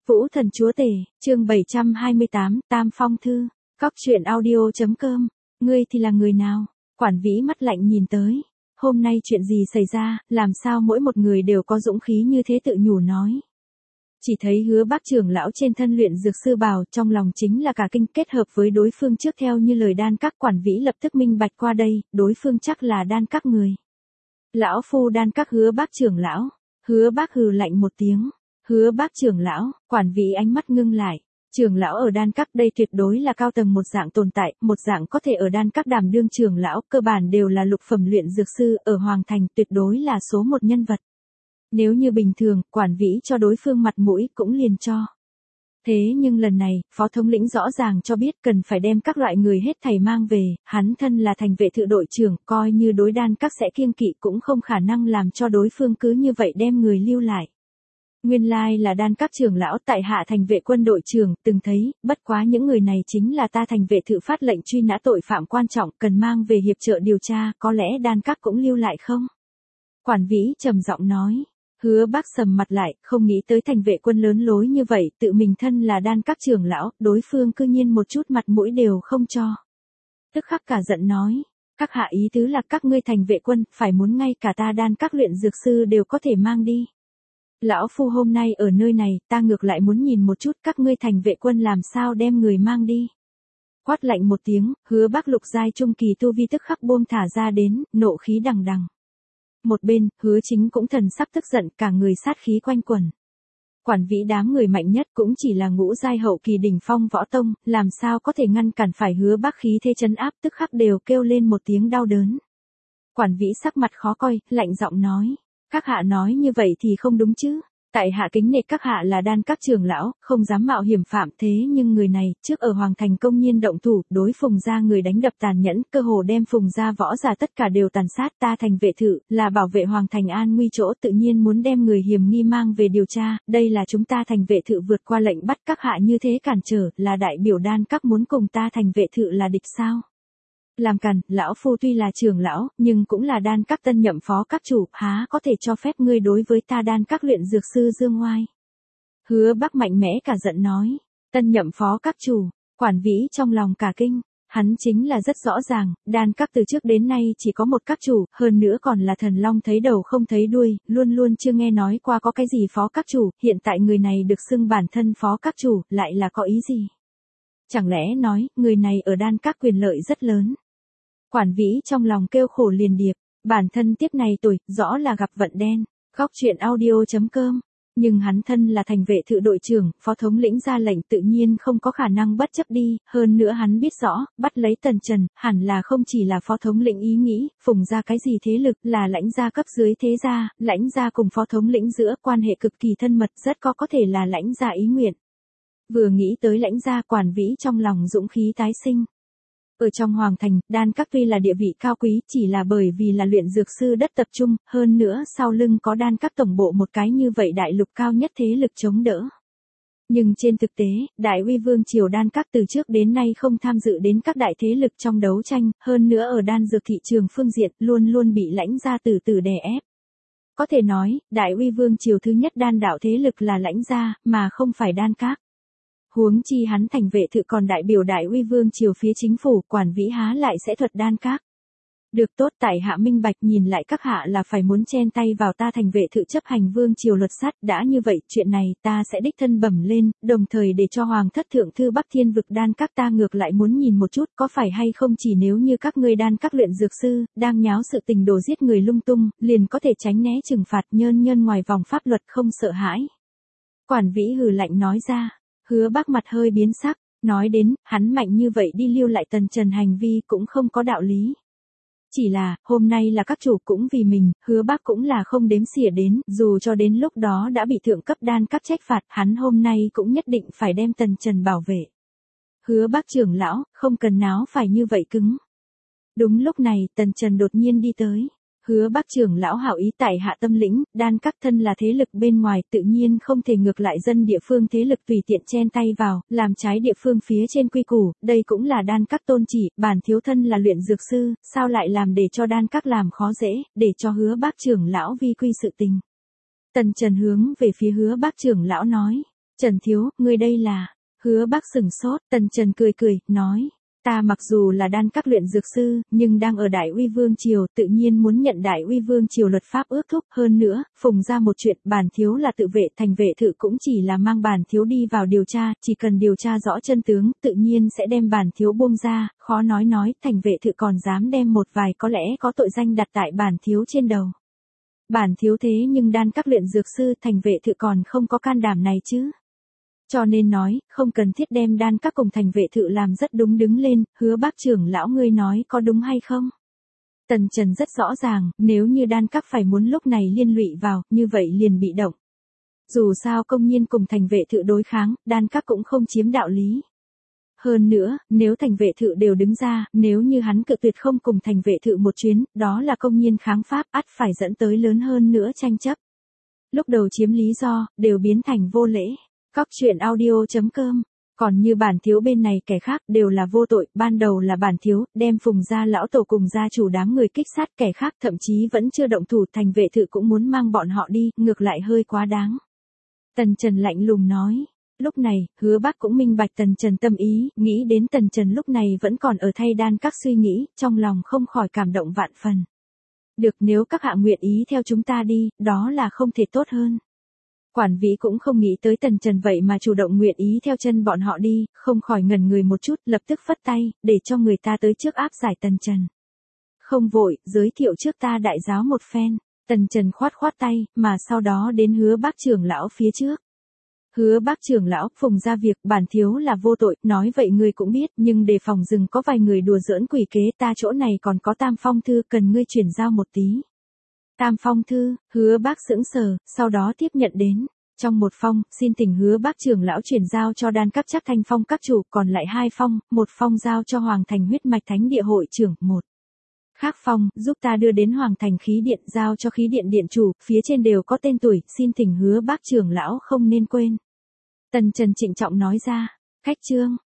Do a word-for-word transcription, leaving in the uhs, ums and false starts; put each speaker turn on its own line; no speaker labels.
Vũ Thần Chúa Tể, chương bảy trăm hai mươi tám, Tam Phong Thư, Cóc truyện audio chấm com, ngươi thì là người nào? Quản Vĩ mắt lạnh nhìn tới. Hôm nay chuyện gì xảy ra, làm sao mỗi một người đều có dũng khí như thế tự nhủ nói. Chỉ thấy Hứa Bác trưởng lão trên thân luyện dược sư bào, trong lòng chính là cả kinh, kết hợp với đối phương trước theo như lời đan các. Quản Vĩ lập tức minh bạch qua đây, đối phương chắc là đan các người. Lão phu đan các Hứa Bác trưởng lão. Hứa Bác hừ lạnh một tiếng. Hứa Bác trưởng lão. Quản Vĩ ánh mắt ngưng lại. Trưởng lão ở đan các đây tuyệt đối là cao tầng một dạng tồn tại, một dạng có thể ở đan các đảm đương trưởng lão, cơ bản đều là lục phẩm luyện dược sư, ở Hoàng Thành tuyệt đối là số một nhân vật. Nếu như bình thường, Quản Vĩ cho đối phương mặt mũi cũng liền cho. Thế nhưng lần này, phó thống lĩnh rõ ràng cho biết cần phải đem các loại người hết thảy mang về, hắn thân là thành vệ thự đội trưởng, coi như đối đan các sẽ kiêng kỵ cũng không khả năng làm cho đối phương cứ như vậy đem người lưu lại. Nguyên lai là đan các trưởng lão, tại hạ thành vệ quân đội trưởng, từng thấy, bất quá những người này chính là ta thành vệ thự phát lệnh truy nã tội phạm quan trọng, cần mang về hiệp trợ điều tra, có lẽ đan các cũng lưu lại không? Quản Vĩ trầm giọng nói. Hứa Bác sầm mặt lại, không nghĩ tới thành vệ quân lớn lối như vậy, tự mình thân là đan các trưởng lão, đối phương cư nhiên một chút mặt mũi đều không cho. Tức khắc cả giận nói, các hạ ý tứ là các ngươi thành vệ quân, phải muốn ngay cả ta đan các luyện dược sư đều có thể mang đi. Lão phu hôm nay ở nơi này, ta ngược lại muốn nhìn một chút các ngươi thành vệ quân làm sao đem người mang đi. Quát lạnh một tiếng, Hứa Bác lục giai trung kỳ tu vi tức khắc buông thả ra đến, nộ khí đằng đằng. Một bên, Hứa Chính cũng thần sắc tức giận, cả người sát khí quanh quẩn. Quản Vĩ đám người mạnh nhất cũng chỉ là ngũ giai hậu kỳ đỉnh phong võ tông, làm sao có thể ngăn cản phải Hứa Bác khí thế trấn áp, tức khắc đều kêu lên một tiếng đau đớn. Quản Vĩ sắc mặt khó coi, lạnh giọng nói, các hạ nói như vậy thì không đúng chứ. Tại hạ kính nể các hạ là đan các trưởng lão, không dám mạo hiểm phạm, thế nhưng người này, trước ở Hoàng Thành công nhiên động thủ, đối Phùng gia người đánh đập tàn nhẫn, cơ hồ đem Phùng gia võ giả tất cả đều tàn sát, ta thành vệ thự, là bảo vệ Hoàng Thành an nguy chỗ, tự nhiên muốn đem người hiểm nghi mang về điều tra, đây là chúng ta thành vệ thự vượt qua lệnh bắt các hạ như thế cản trở, là đại biểu đan các muốn cùng ta thành vệ thự là địch sao? Làm càn, lão phu tuy là trưởng lão, nhưng cũng là đan các tân nhậm phó các chủ, há có thể cho phép ngươi đối với ta đan các luyện dược sư dương oai. Hứa Bác mạnh mẽ cả giận nói, tân nhậm phó các chủ. Quản Vĩ trong lòng cả kinh, hắn chính là rất rõ ràng, đan các từ trước đến nay chỉ có một các chủ, hơn nữa còn là thần long thấy đầu không thấy đuôi, luôn luôn chưa nghe nói qua có cái gì phó các chủ, hiện tại người này được xưng bản thân phó các chủ, lại là có ý gì? Chẳng lẽ nói, người này ở đan các quyền lợi rất lớn? Quản Vĩ trong lòng kêu khổ liền điệp, bản thân tiếp này tuổi, rõ là gặp vận đen, Cóc truyện audio chấm com, nhưng hắn thân là thành vệ thự đội trưởng, phó thống lĩnh ra lệnh tự nhiên không có khả năng bất chấp đi, hơn nữa hắn biết rõ, bắt lấy Tần Trần, hẳn là không chỉ là phó thống lĩnh ý nghĩ, Phùng ra cái gì thế lực, là lãnh gia cấp dưới thế gia, lãnh gia cùng phó thống lĩnh giữa quan hệ cực kỳ thân mật, rất có có thể là lãnh gia ý nguyện. Vừa nghĩ tới lãnh gia, Quản Vĩ trong lòng dũng khí tái sinh. Ở trong Hoàng Thành, đan các tuy là địa vị cao quý, chỉ là bởi vì là luyện dược sư đất tập trung, hơn nữa sau lưng có đan các tổng bộ một cái như vậy đại lục cao nhất thế lực chống đỡ. Nhưng trên thực tế, Đại Uy Vương triều đan các từ trước đến nay không tham dự đến các đại thế lực trong đấu tranh, hơn nữa ở đan dược thị trường phương diện luôn luôn bị lãnh gia từ từ đè ép. Có thể nói, Đại Uy Vương triều thứ nhất đan đạo thế lực là lãnh gia, mà không phải đan các. Huống chi hắn thành vệ thự còn đại biểu Đại Uy Vương triều phía chính phủ, Quản Vĩ há lại sẽ thuật đan các. Được tốt, tại hạ minh bạch, nhìn lại các hạ là phải muốn chen tay vào ta thành vệ thự chấp hành vương triều luật sát, đã như vậy, chuyện này ta sẽ đích thân bẩm lên, đồng thời để cho Hoàng thất thượng thư Bắc Thiên vực đan các ta ngược lại muốn nhìn một chút có phải hay không chỉ nếu như các ngươi đan các luyện dược sư, đang nháo sự tình đồ giết người lung tung, liền có thể tránh né trừng phạt nhơn nhơn ngoài vòng pháp luật không sợ hãi. Quản Vĩ hừ lạnh nói ra. Hứa Bác mặt hơi biến sắc, nói đến, hắn mạnh như vậy đi lưu lại Tần Trần hành vi cũng không có đạo lý. Chỉ là, hôm nay là các chủ cũng vì mình, Hứa Bác cũng là không đếm xỉa đến, dù cho đến lúc đó đã bị thượng cấp đan các trách phạt, hắn hôm nay cũng nhất định phải đem Tần Trần bảo vệ. Hứa Bác trưởng lão, không cần náo phải như vậy cứng. Đúng lúc này, Tần Trần đột nhiên đi tới. Hứa Bác trưởng lão hảo ý tại hạ tâm lĩnh, đan các thân là thế lực bên ngoài, tự nhiên không thể ngược lại dân địa phương thế lực tùy tiện chen tay vào, làm trái địa phương phía trên quy củ, đây cũng là đan các tôn chỉ, bản thiếu thân là luyện dược sư, sao lại làm để cho đan các làm khó dễ, để cho Hứa Bác trưởng lão vi quy sự tình. Tần Trần hướng về phía Hứa Bác trưởng lão nói, Trần thiếu, ngươi đây là, Hứa Bác sửng sốt, Tần Trần cười cười, nói, ta mặc dù là đan các luyện dược sư, nhưng đang ở Đại Uy Vương Triều, tự nhiên muốn nhận Đại Uy Vương Triều luật pháp ước thúc, hơn nữa, phùng ra một chuyện, bản thiếu là tự vệ, thành vệ thự cũng chỉ là mang bản thiếu đi vào điều tra, chỉ cần điều tra rõ chân tướng, tự nhiên sẽ đem bản thiếu buông ra, khó nói nói, thành vệ thự còn dám đem một vài có lẽ có tội danh đặt tại bản thiếu trên đầu. Bản thiếu thế nhưng đan các luyện dược sư, thành vệ thự còn không có can đảm này chứ. Cho nên nói, không cần thiết đem đan các cùng thành vệ thự làm rất đúng đứng lên, Hứa Bác trưởng lão ngươi nói có đúng hay không? Tần Trần rất rõ ràng, nếu như đan các phải muốn lúc này liên lụy vào, như vậy liền bị động. Dù sao công nhiên cùng thành vệ thự đối kháng, đan các cũng không chiếm đạo lý. Hơn nữa, nếu thành vệ thự đều đứng ra, nếu như hắn cự tuyệt không cùng thành vệ thự một chuyến, đó là công nhiên kháng pháp, ắt phải dẫn tới lớn hơn nữa tranh chấp. Lúc đầu chiếm lý do, đều biến thành vô lễ. Cóc truyện audio chấm com. Còn như bản thiếu bên này kẻ khác đều là vô tội, ban đầu là bản thiếu, đem phùng gia lão tổ cùng gia chủ đám người kích sát kẻ khác thậm chí vẫn chưa động thủ, thành vệ thự cũng muốn mang bọn họ đi, ngược lại hơi quá đáng. Tần Trần lạnh lùng nói. Lúc này, Hứa Bác cũng minh bạch Tần Trần tâm ý, nghĩ đến Tần Trần lúc này vẫn còn ở thay đan các suy nghĩ, trong lòng không khỏi cảm động vạn phần. Được, nếu các hạ nguyện ý theo chúng ta đi, đó là không thể tốt hơn. Quản Vĩ cũng không nghĩ tới Tần Trần vậy mà chủ động nguyện ý theo chân bọn họ đi, không khỏi ngẩn người một chút, lập tức phất tay, để cho người ta tới trước áp giải Tần Trần. Không vội, giới thiệu trước ta đại giáo một phen. Tần Trần khoát khoát tay, mà sau đó đến Hứa Bác trưởng lão phía trước. Hứa Bác trưởng lão, phùng ra việc, bản thiếu là vô tội, nói vậy ngươi cũng biết, nhưng đề phòng rừng có vài người đùa giỡn quỷ kế, ta chỗ này còn có tam phong thư, cần ngươi chuyển giao một tí. Tam phong thư, Hứa Bác sững sờ, sau đó tiếp nhận đến. Trong một phong, xin thỉnh Hứa Bác trưởng lão chuyển giao cho đan các Trác Thanh Phong các chủ, còn lại hai phong, một phong giao cho Hoàng Thành huyết mạch thánh địa hội trưởng, một khác phong, giúp ta đưa đến Hoàng Thành khí điện, giao cho khí điện điện chủ, phía trên đều có tên tuổi, xin thỉnh Hứa Bác trưởng lão không nên quên. Tần Trần trịnh trọng nói ra, cách chương.